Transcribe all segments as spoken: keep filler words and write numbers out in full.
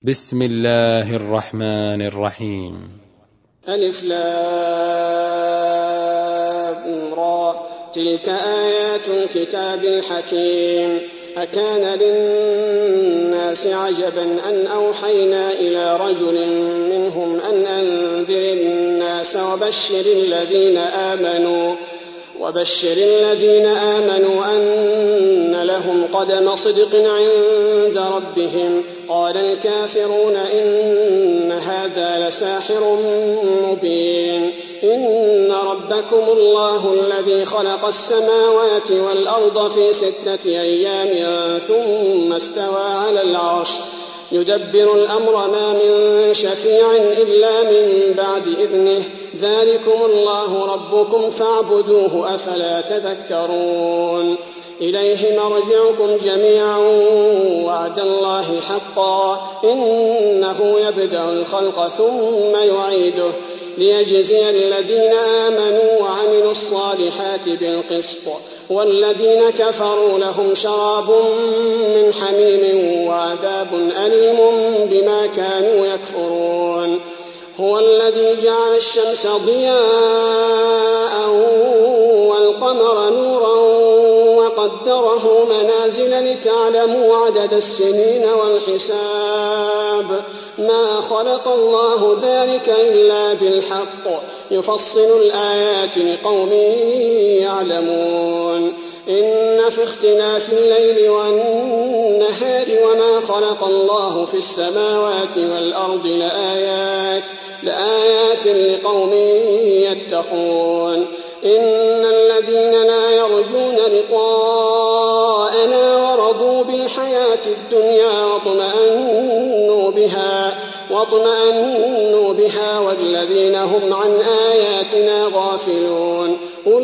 بسم الله الرحمن الرحيم. ألف لام را تلك آيات الكتاب الحكيم. أكان للناس عجبا أن أوحينا إلى رجل منهم أن أنذر الناس وبشر الذين آمنوا وبشر الذين آمنوا أن لهم قدم صدق عند ربهم. قال الكافرون إن هذا لساحر مبين. إن ربكم الله الذي خلق السماوات والأرض في ستة أيام ثم استوى على العرش يدبر الأمر ما من شفيع إلا من بعد إذنه. ذلكم الله ربكم فاعبدوه أفلا تذكرون. إليه مرجعكم جميعا وعد الله حقا إنه يبدأ الخلق ثم يعيده ليجزي الذين آمنوا وعملوا الصالحات بالقسط والذين كفروا لهم شراب من حميم وعذاب أليم بما كانوا يكفرون. هو الذي جعل الشمس ضياء والقمر نورا وقدره منازل لتعلموا عدد السنين والحساب. ما خلق الله ذلك إلا بالحق يفصل الآيات لقوم يعلمون. إن في اختلاف الليل والنهار وما خلق الله في السماوات والأرض لآيات, لآيات لقوم يتقون. إن الذين لا يرجون لقاءنا ورضوا بالحياة الدنيا واطمأنوا بها, واطمأنوا بها والذين هم عن آياتنا غافلون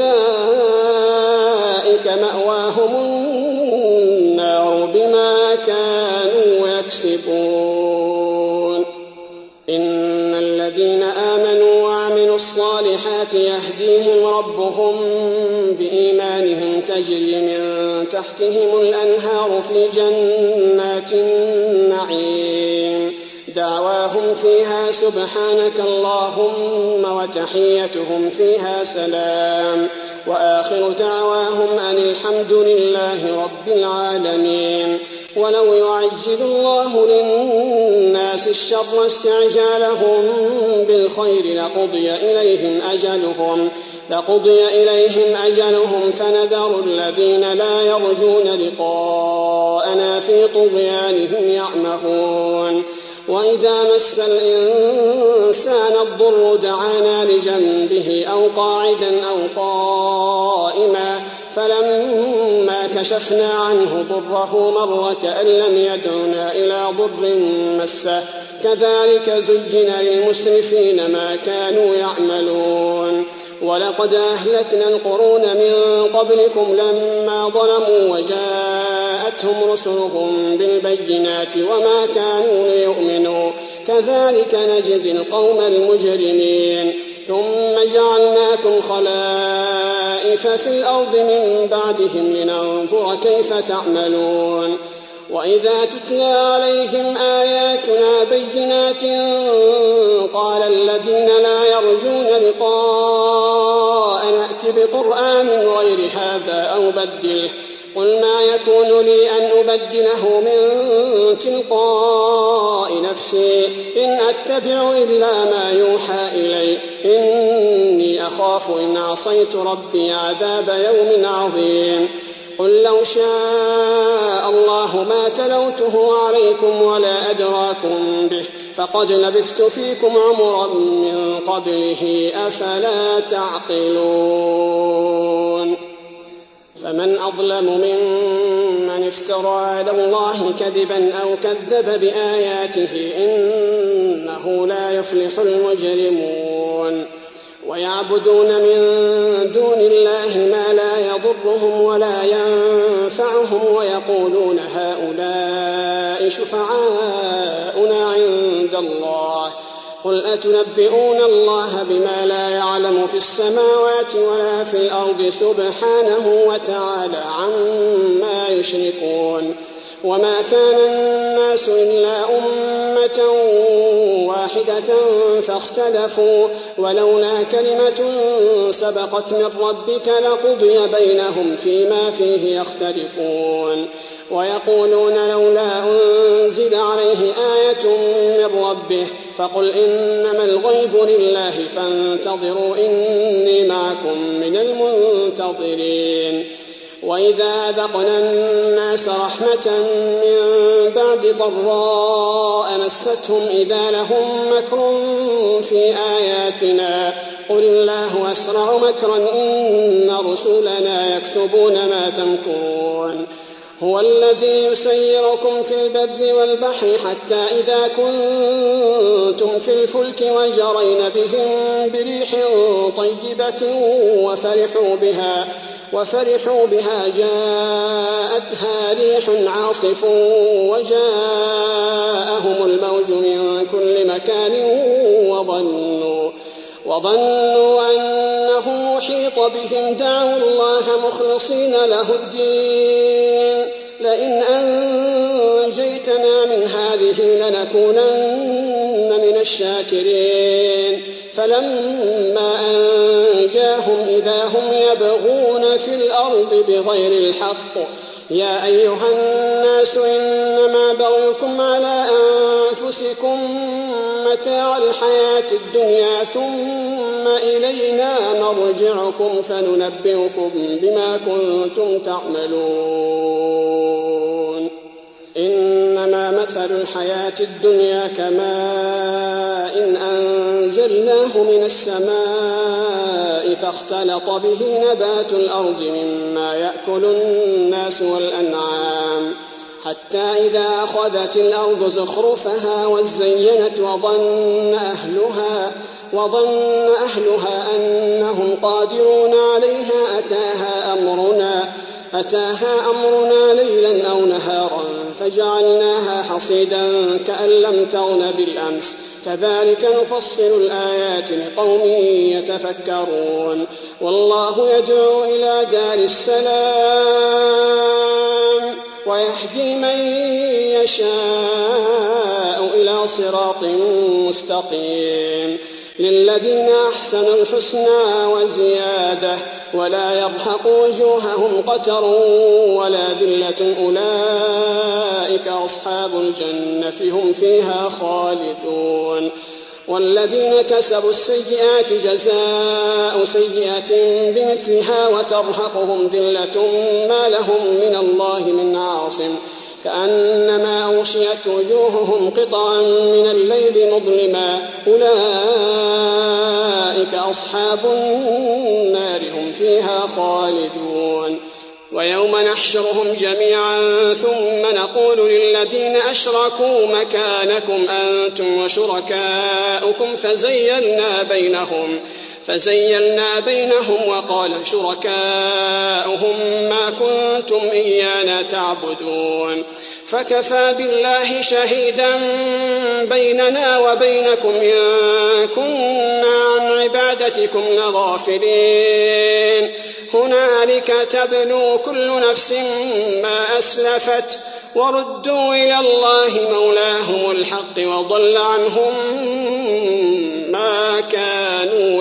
أولئك مأواهم النار بما كانوا يكسبون. إن الذين آمنوا وعملوا الصالحات يهديهم ربهم بإيمانهم تجري من تحتهم الأنهار في جنات النعيم. دعواهم فيها سبحانك اللهم وتحيتهم فيها سلام وآخر دعواهم أن الحمد لله رب العالمين. ولو يعجل الله للناس الشر استعجالهم بالخير لقضي إليهم أجلهم, لقضي إليهم أجلهم فنذر الذين لا يرجون لقاءنا في طغيانهم يعمهون. وإذا مس الإنسان الضر دعانا لجنبه أو قاعدا أو قائما فلما كشفنا عنه ضره مر كأن لم يدعنا إلى ضر مسه. كذلك زين للمسرفين ما كانوا يعملون. ولقد أهلكنا القرون من قبلكم لما ظلموا وجاءتهم رسلهم بالبينات وما كانوا ليؤمنوا. كذلك نجزي القوم المجرمين. ثم جعلناكم خلائف في الأرض من بعدهم لننظر كيف تعملون. وإذا تتلى عليهم آياتنا بينات قال الذين لا يرجون لقاء نأت بقرآن غير هذا أو بدله. قل ما يكون لي أن أبدله من تلقاء نفسي إن أتبع إلا ما يوحى إلي إني أخاف إن عصيت ربي عذاب يوم عظيم. قل لو شاء الله ما تلوته عليكم ولا أدراكم به فقد لبثت فيكم عمرا من قبله أفلا تعقلون. فمن أظلم ممن افترى على الله كذبا أو كذب بآياته إنه لا يفلح المجرمون. ويعبدون من دون الله ما لا يضرهم ولا ينفعهم ويقولون هؤلاء شفعاؤنا عند الله. قل أتنبئون الله بما لا يعلم في السماوات ولا في الأرض سبحانه وتعالى عما يشركون. وما كان الناس إلا أمة كلمة واحدة فاختلفوا ولولا كلمة سبقت من ربك لقضي بينهم فيما فيه يختلفون ويقولون لولا أنزل عليه آية من ربه فقل إنما الغيب لله فانتظروا إني معكم من المنتظرين وإذا أذقنا الناس رحمة من بعد ضراء مستهم إذا لهم مكر في آياتنا قل الله أسرع مكرا إن رسلنا يكتبون ما تمكرون هو الذي يسيركم في البر والبحر حتى إذا كنتم في الفلك وجرين بهم بريح طيبة وفرحوا بها وفرحوا بها جاءتها ريح عاصف وجاءهم الموج من كل مكان وظنوا وظنوا أنه محيط بهم دعوا الله مخلصين له الدين لئن أنجيتنا من هذه لنكونن من الشاكرين فلما أنجاهم إذا هم يبغون في الأرض بغير الحق يا أيها الناس إنما بغيكم على أنفسكم متاع الحياة الدنيا ثم إلينا مرجعكم فننبئكم بما كنتم تعملون إنما مثل الحياة الدنيا كماء إن أنزلناه من السماء فاختلط به نبات الأرض مما يأكل الناس والأنعام حتى إذا أخذت الأرض زخرفها وزينت وظن أهلها, وظن أهلها أنهم قادرون عليها أتاها أمرنا, أتاها أمرنا ليلا أو نهارا فجعلناها حصيدا كأن لم تغن بالأمس كذلك نفصل الآيات لقوم يتفكرون والله يدعو إلى دار السلام ويهدي من يشاء إلى صراط مستقيم للذين أحسنوا الحسنى وزيادة ولا يرهق وجوههم قتر ولا ذلة أولئك أصحاب الجنة هم فيها خالدون والذين كسبوا السيئات جزاء سيئة بمثلها وترهقهم ذلة ما لهم من الله من عاصم كأنما أغشيت وجوههم قطعا من الليل مظلما أولئك أصحاب النار هم فيها خالدون ويوم نحشرهم جميعا ثم نقول للذين أشركوا مكانكم أنتم وشركاؤكم فزيلنا بينهم فزيلنا بينهم وقال شركاؤهم ما كنتم إيانا تعبدون فكفى بالله شهيدا بيننا وبينكم إن كنا عن عبادتكم لغافلين هنالك تبلو كل نفس ما أسلفت وردوا إلى الله مولاهم الحق وضل عنهم ما كانوا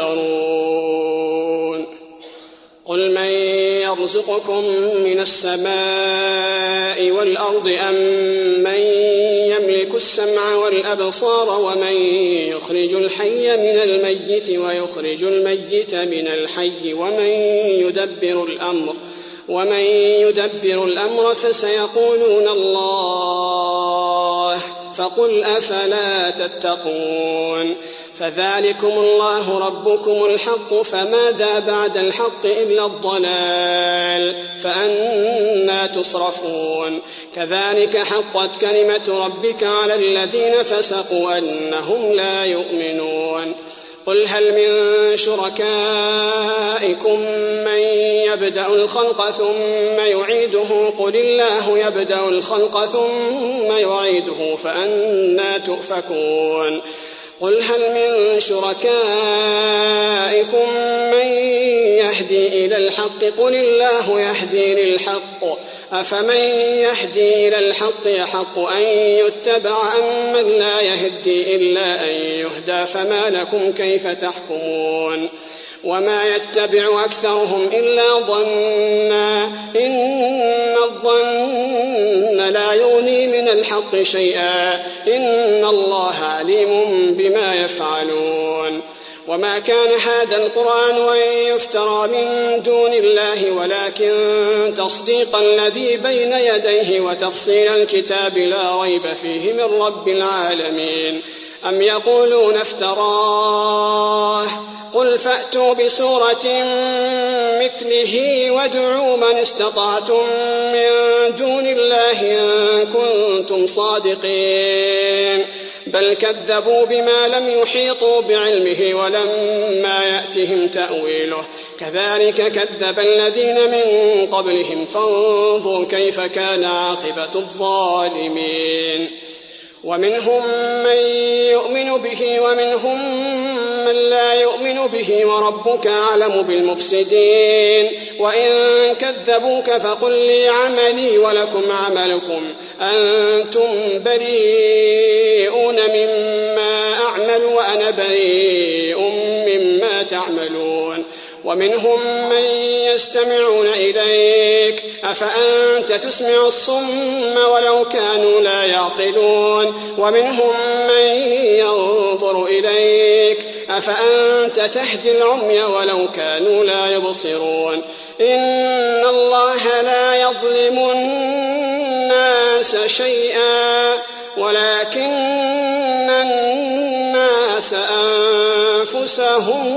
يفترون قل من يرزقكم من السماء والأرض أم من يملك السمع والأبصار ومن يخرج الحي من الميت ويخرج الميت من الحي ومن يدبر الأمر ومن يدبر الأمر فسيقولون الله فقل أفلا تتقون فذلكم الله ربكم الحق فماذا بعد الحق إلا الضلال فأنى تصرفون كذلك حقت كلمة ربك على الذين فسقوا أنهم لا يؤمنون قل هل من شركائكم من يبدأ الخلق ثم يعيده قل الله يبدأ الخلق ثم يعيده فأنى تؤفكون قل هل من شركائكم من يهدي إلى الحق قل الله يهدي للحق أفمن يهدي إلى الحق يحق أن يتبع أم من لا يهدي إلا أن يهدى فما لكم كيف تحكمون وما يتبع أكثرهم إلا ظنا إن الظن لا يغني من الحق شيئا إن الله عليم بما يفعلون وما كان هذا القرآن أن يفترى من دون الله ولكن تصديق الذي بين يديه وتفصيل الكتاب لا ريب فيه من رب العالمين أم يقولون افتراه قل فأتوا بسورة مثله وادعوا من استطعتم من دون الله إن كنتم صادقين بل كذبوا بما لم يحيطوا بعلمه ولما يأتهم تأويله كذلك كذب الذين من قبلهم فانظروا كيف كان عاقبة الظالمين ومنهم من يؤمن به ومنهم من لا يؤمن به وربك أعلم بالمفسدين وإن كذبوك فقل لي عملي ولكم عملكم أنتم بريئون مما أعمل وأنا بريء مما تعملون ومنهم من يستمعون إليك أفأنت تسمع الصم ولو كانوا لا يعقلون ومنهم من ينظر إليك أفأنت تهدي العمي ولو كانوا لا يبصرون إن الله لا يظلم الناس شيئا ولكن الناس أنفسهم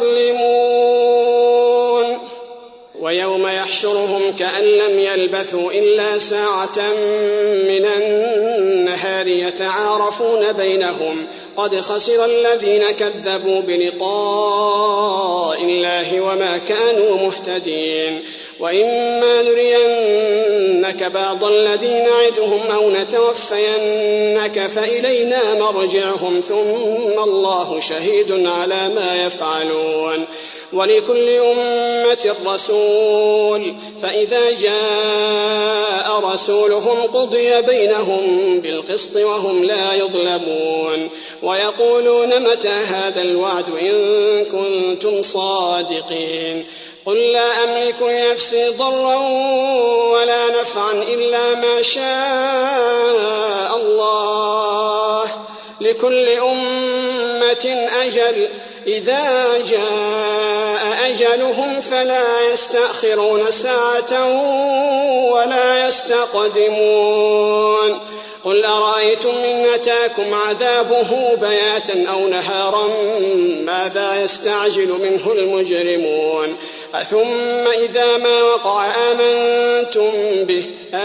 يظلمون ويوم يحشرهم كأن لم يلبثوا إلا ساعة من النهار يتعارفون بينهم قد خسر الذين كذبوا بلقاء الله وما كانوا مهتدين وإما نرينك بعض الذي نعدهم أو نتوفينك فإلينا مرجعهم ثم الله شهيد على ما يفعلون ولكل أمة رسول فإذا جاء رسولهم قضي بينهم بالقسط وهم لا يظلمون ويقولون متى هذا الوعد إن كنتم صادقين قل لا أملك لنفسي ضرا ولا نفعا إلا ما شاء الله لكل أمة أجل إذا جاء أجلهم فلا يستأخرون ساعة ولا يستقدمون قل أرأيتم إن أتاكم عذابه بياتا أو نهارا ماذا يستعجل منه المجرمون أثم إذا ما وقع آمنتم به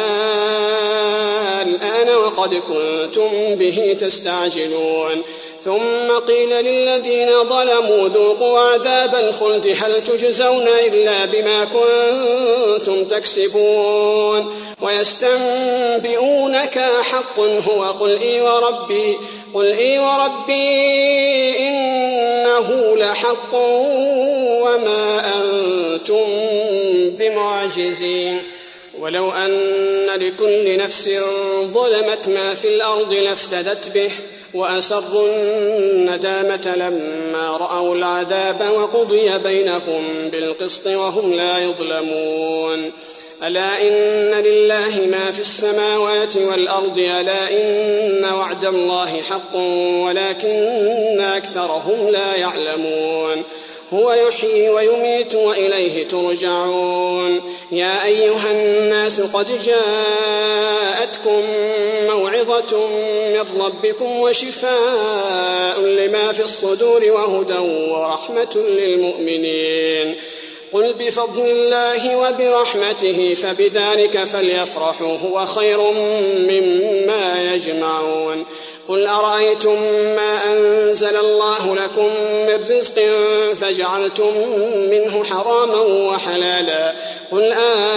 الآن وقد كنتم به تستعجلون ثم قيل للذين ظلموا ذوقوا عذاب الخلد هل تجزون إلا بما كنتم تكسبون ويستنبئونك حق هو قل إي وربي قل إي وربي إنه لحق وما أنتم بمعجزين ولو أن لكل نفس ظلمت ما في الأرض لافتدت به وأسروا الندامة لما رأوا العذاب وقضي بينهم بالقسط وهم لا يظلمون ألا إن لله ما في السماوات والأرض ألا إن وعد الله حق ولكن أكثرهم لا يعلمون هو يحيي ويميت وإليه ترجعون يا أيها الناس قد جاءتكم موعظة من ربكم وشفاء لما في الصدور وهدى ورحمة للمؤمنين قل بفضل الله وبرحمته فبذلك فليفرحوا هو خير مما يجمعون قل أرأيتم ما أنزل الله لكم من رزق فجعلتم منه حراما وحلالا قل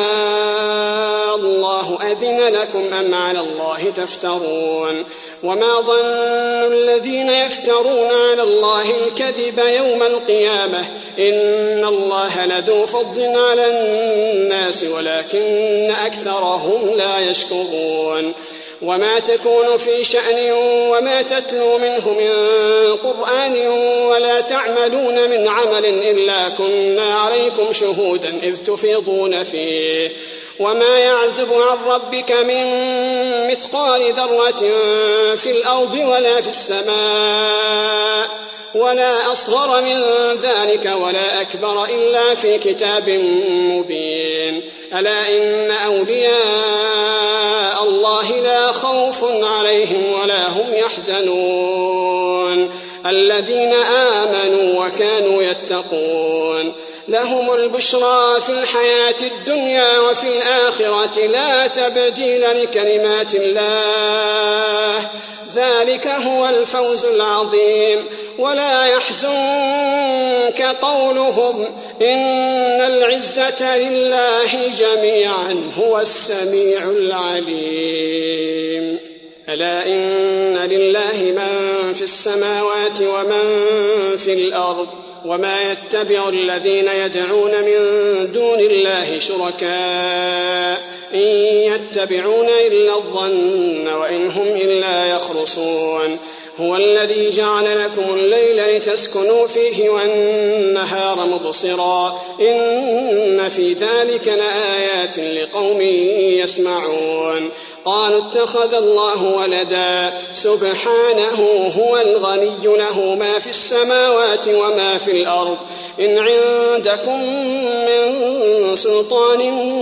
آه الله أذن لكم أم على الله تفترون وما ظن الذين يفترون على الله الكذب يوم القيامة إن الله لذو فضل على الناس ولكن أكثرهم لا يشكرون وما تكون في شأن وما تتلو منه من قرآن ولا تعملون من عمل إلا كنا عليكم شهودا إذ تفيضون فيه وما يعزب عن ربك من مثقال ذرة في الأرض ولا في السماء ولا أصغر من ذلك ولا أكبر إلا في كتاب مبين ألا إن أولياء الله لا خوف عليهم ولا هم يحزنون الذين آمنوا وكانوا يتقون لهم البشرى في الحياة الدنيا وفي الآخرة لا تبديل لكلمات الله ذلك هو الفوز العظيم ولا يحزنك قولهم إن العزة لله جميعا هو السميع العليم ألا إن لله من في السماوات ومن في الأرض وما يتبع الذين يدعون من دون الله شركاء إن يتبعون إلا الظن وإن هم إلا يخرصون هو الذي جعل لكم الليل لتسكنوا فيه والنهار مبصرا إن في ذلك لآيات لقوم يسمعون قالوا اتخذ الله ولدا سبحانه هو الغني له ما في السماوات وما في الأرض إن عندكم من سلطان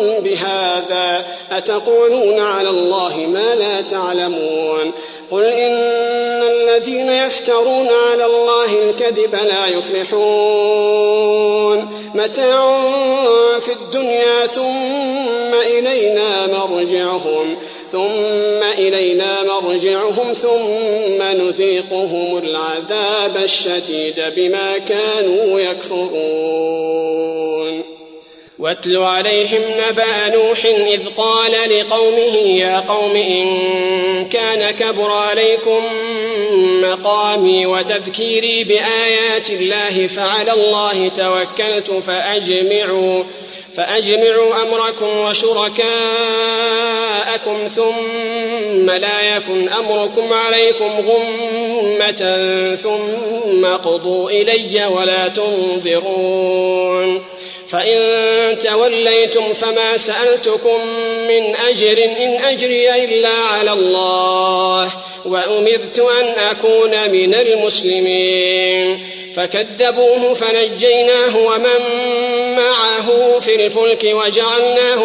بهذا أتقولون على الله ما لا تعلمون قل إن الذين يفترون على الله الكذب لا يفلحون متاع في الدنيا ثم إلينا مرجعهم ثم إلينا مرجعهم ثم نذيقهم العذاب الشديد بما كانوا يكفرون واتل عليهم نبأ نوح إذ قال لقومه يا قوم إن كان كبر عليكم مقامي وتذكيري بآيات الله فعلى الله توكلت فأجمعوا فأجمعوا أمركم وشركاءكم ثم لا يكن أمركم عليكم غمة ثم قضوا إلي ولا تنظرون فإن توليتم فما سألتكم من أجر إن أجري إلا على الله وأمرت أن أكون من المسلمين فكذبوه فنجيناه ومن معه في الفلك وجعلناهم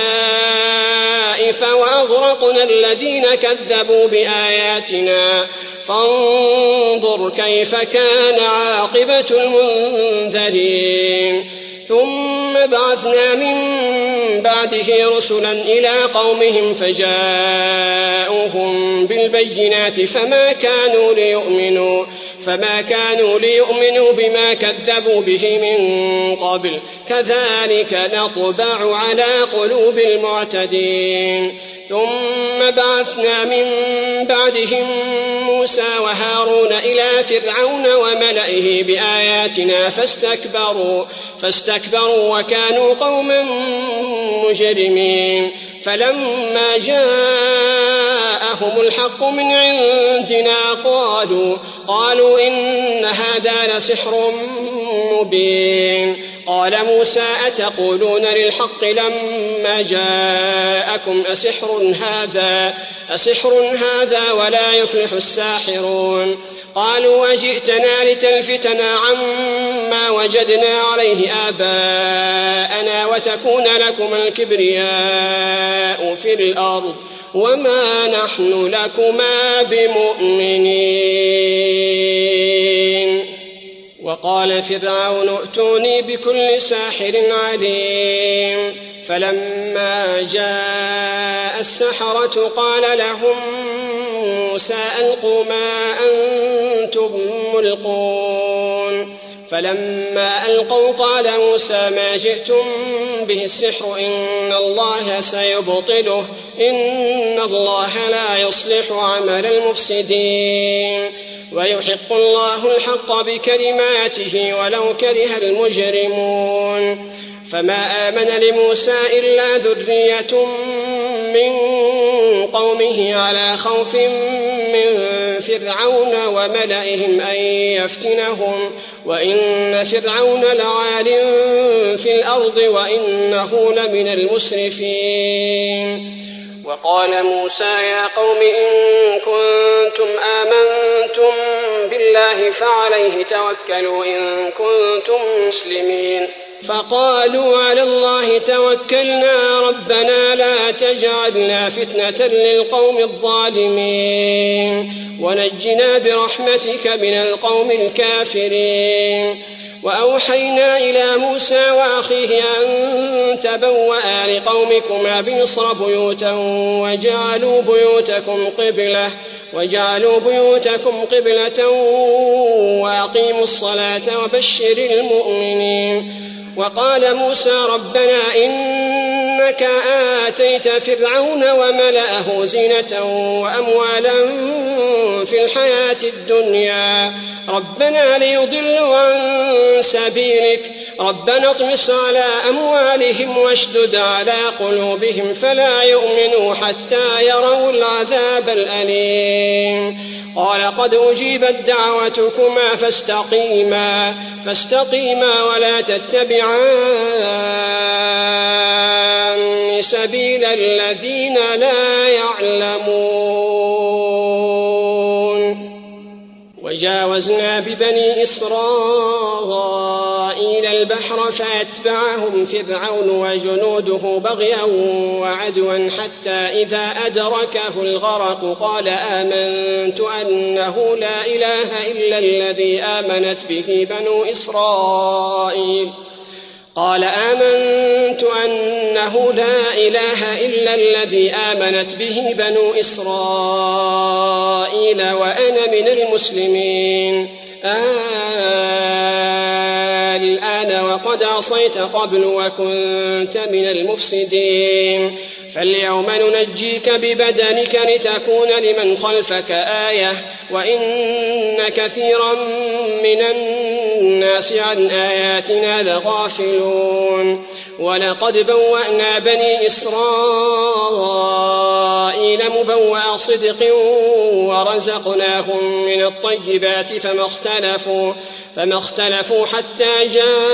خلائف وأغرقنا الذين كذبوا بآياتنا فانظر كيف كان عاقبة المنذرين ثم بعثنا من بعده رسلا إلى قومهم فجاءوهم بالبينات فما كانوا ليؤمنوا فما كانوا ليؤمنوا بما كذبوا به من قبل كذلك نطبع على قلوب المعتدين ثم بعثنا من بعدهم موسى وهارون إلى فرعون وملئه بآياتنا فاستكبروا فاستكبروا وكانوا قوما مجرمين فلما جاءهم الحق من عندنا قالوا قالوا إن هذا لسحر مبين قال موسى أتقولون للحق لما جاءكم أسحر هذا أسحر هذا ولا يفلح الساحرون قالوا أجئتنا لتلفتنا عما وجدنا عليه آباءنا وتكون لكم الكبرياء في الأرض وما نحن لكما بمؤمنين وقال فرعون ائتوني بكل ساحر عليم فلما جاء السحرة قال لهم موسى ألقوا ما أنتم ملقون فلما ألقوا قال موسى ما جئتم به السحر إن الله سيبطله إن الله لا يصلح عمل المفسدين ويحق الله الحق بكلماته ولو كره المجرمون فما آمن لموسى إلا ذرية من قومه على خوف من فرعون وملئهم أن يفتنهم وإن فرعون لعال في الأرض وإنه لمن المسرفين وقال موسى يا قوم إن كنتم آمنتم بالله فعليه توكلوا إن كنتم مسلمين فقالوا على الله توكلنا ربنا لا تجعلنا فتنة للقوم الظالمين ونجنا برحمتك من القوم الكافرين وأوحينا إلى موسى وأخيه أن تبوأ لقومكما بمصر بيوتا وجعلوا بيوتكم قبلة وجعلوا بيوتكم قبلة وأقيموا الصلاة وبشر المؤمنين وقال موسى ربنا إنك آتيت فرعون وملأه زينة وأموالا في الحياة الدنيا ربنا ليضلوا عن سبيلك ربنا اطمس على أموالهم واشدد على قلوبهم فلا يؤمنوا حتى يروا العذاب الأليم قال قد أجيبت دعوتكما فاستقيما فاستقيما ولا تتبعان سبيل الذين لا يعلمون وجاوزنا ببني إسرائيل البحر فأتبعهم فرعون وجنوده بغيا وعدوا حتى إذا أدركه الغرق قال آمنت أنه لا إله إلا الذي آمنت به بنو إسرائيل قال آمنت أنه لا إله إلا الذي آمنت به بنو إسرائيل وأنا من المسلمين الآن وقد عصيت قبل وكنت من المفسدين فاليوم ننجيك ببدنك لتكون لمن خلفك آية وإن كثيرا من الناس عن آياتنا لغافلون ولقد بوأنا بني إسرائيل مبوأ صدق ورزقناهم من الطيبات فما اختلفوا, فما اختلفوا حتى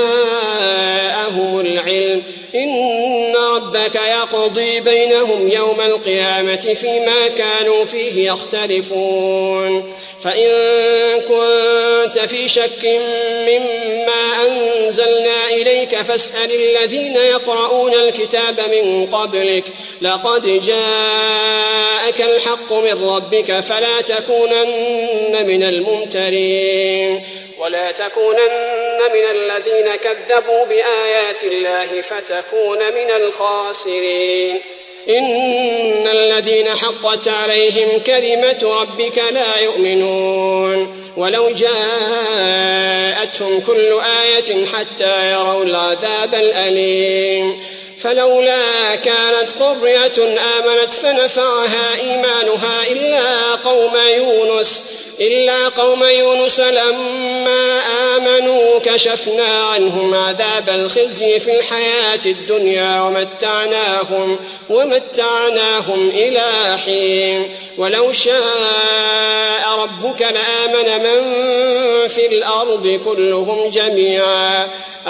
جاءهم العلم إن ربك يقضي بينهم يوم القيامة فيما كانوا فيه يختلفون فإن كنت في شك مما أنزلنا إليك فاسأل الذين يقرؤون الكتاب من قبلك لقد جاءك الحق من ربك فلا تكونن من الممترين ولا تكونن من الذين كذبوا بآيات الله فتكون من الخاسرين إن الذين حقت عليهم كلمة ربك لا يؤمنون ولو جاءتهم كل آية حتى يروا العذاب الأليم فلولا كانت قرية آمنت فنفعها إيمانها إلا قوم يونس إلا قوم يونس لما آمنوا كشفنا عنهم عذاب الخزي في الحياة الدنيا ومتعناهم, ومتعناهم إلى حين ولو شاء ربك لآمن من في الأرض كلهم جميعا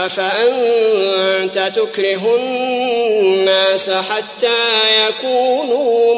أفأنت تكره الناس حتى يكونوا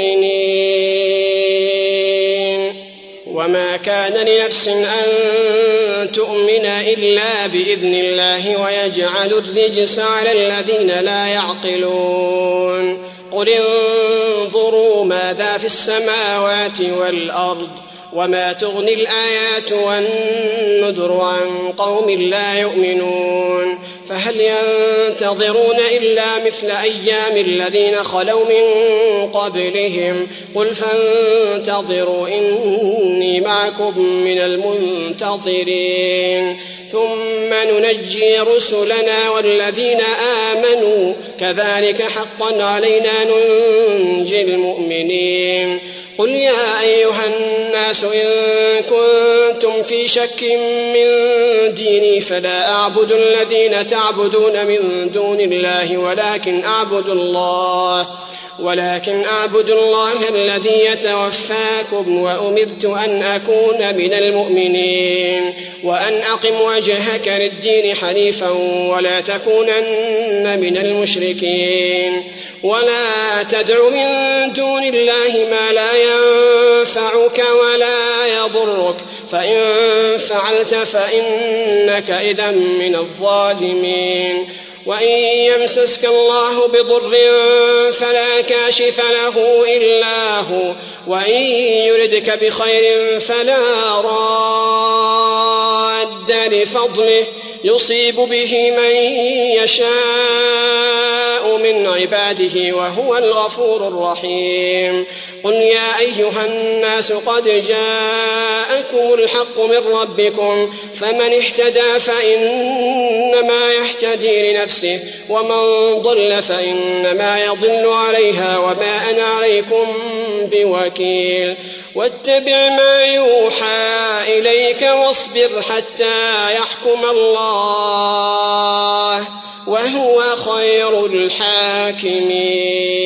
مؤمنين وما كان لنفس أن تؤمن إلا بإذن الله ويجعل الرجس على الذين لا يعقلون قل انظروا ماذا في السماوات والأرض وما تغني الآيات والنذر عن قوم لا يؤمنون فهل ينتظرون إلا مثل أيام الذين خلوا من قبلهم قل فانتظروا إني معكم من المنتظرين ثم ننجي رسلنا والذين آمنوا كذلك حقا علينا ننجي المؤمنين قل يا أيها الناس إن كنتم في شك من ديني فلا أعبد الذين تعبدون من دون الله ولكن أعبد الله ولكن أعبد الله الذي يتوفاكم وأمرت أن أكون من المؤمنين وأن أقم وجهك للدين حنيفا ولا تكونن من المشركين ولا تدع من دون الله ما لا ينفعك ولا يضرك فإن فعلت فإنك إذا من الظالمين وإن يمسسك الله بضر فلا كاشف له إلا هو وإن يردك بخير فلا راد لفضله يصيب به من يشاء من عباده وهو الغفور الرحيم قل يا أيها الناس قد جاءكم الحق من ربكم فمن اهتدى فإنما يهتدي لنفسه ومن ضل فإنما يضل عليها وما أنا عليكم بوكيل واتبع ما يوحى إليك واصبر حتى يحكم الله وهو خير الحاكمين.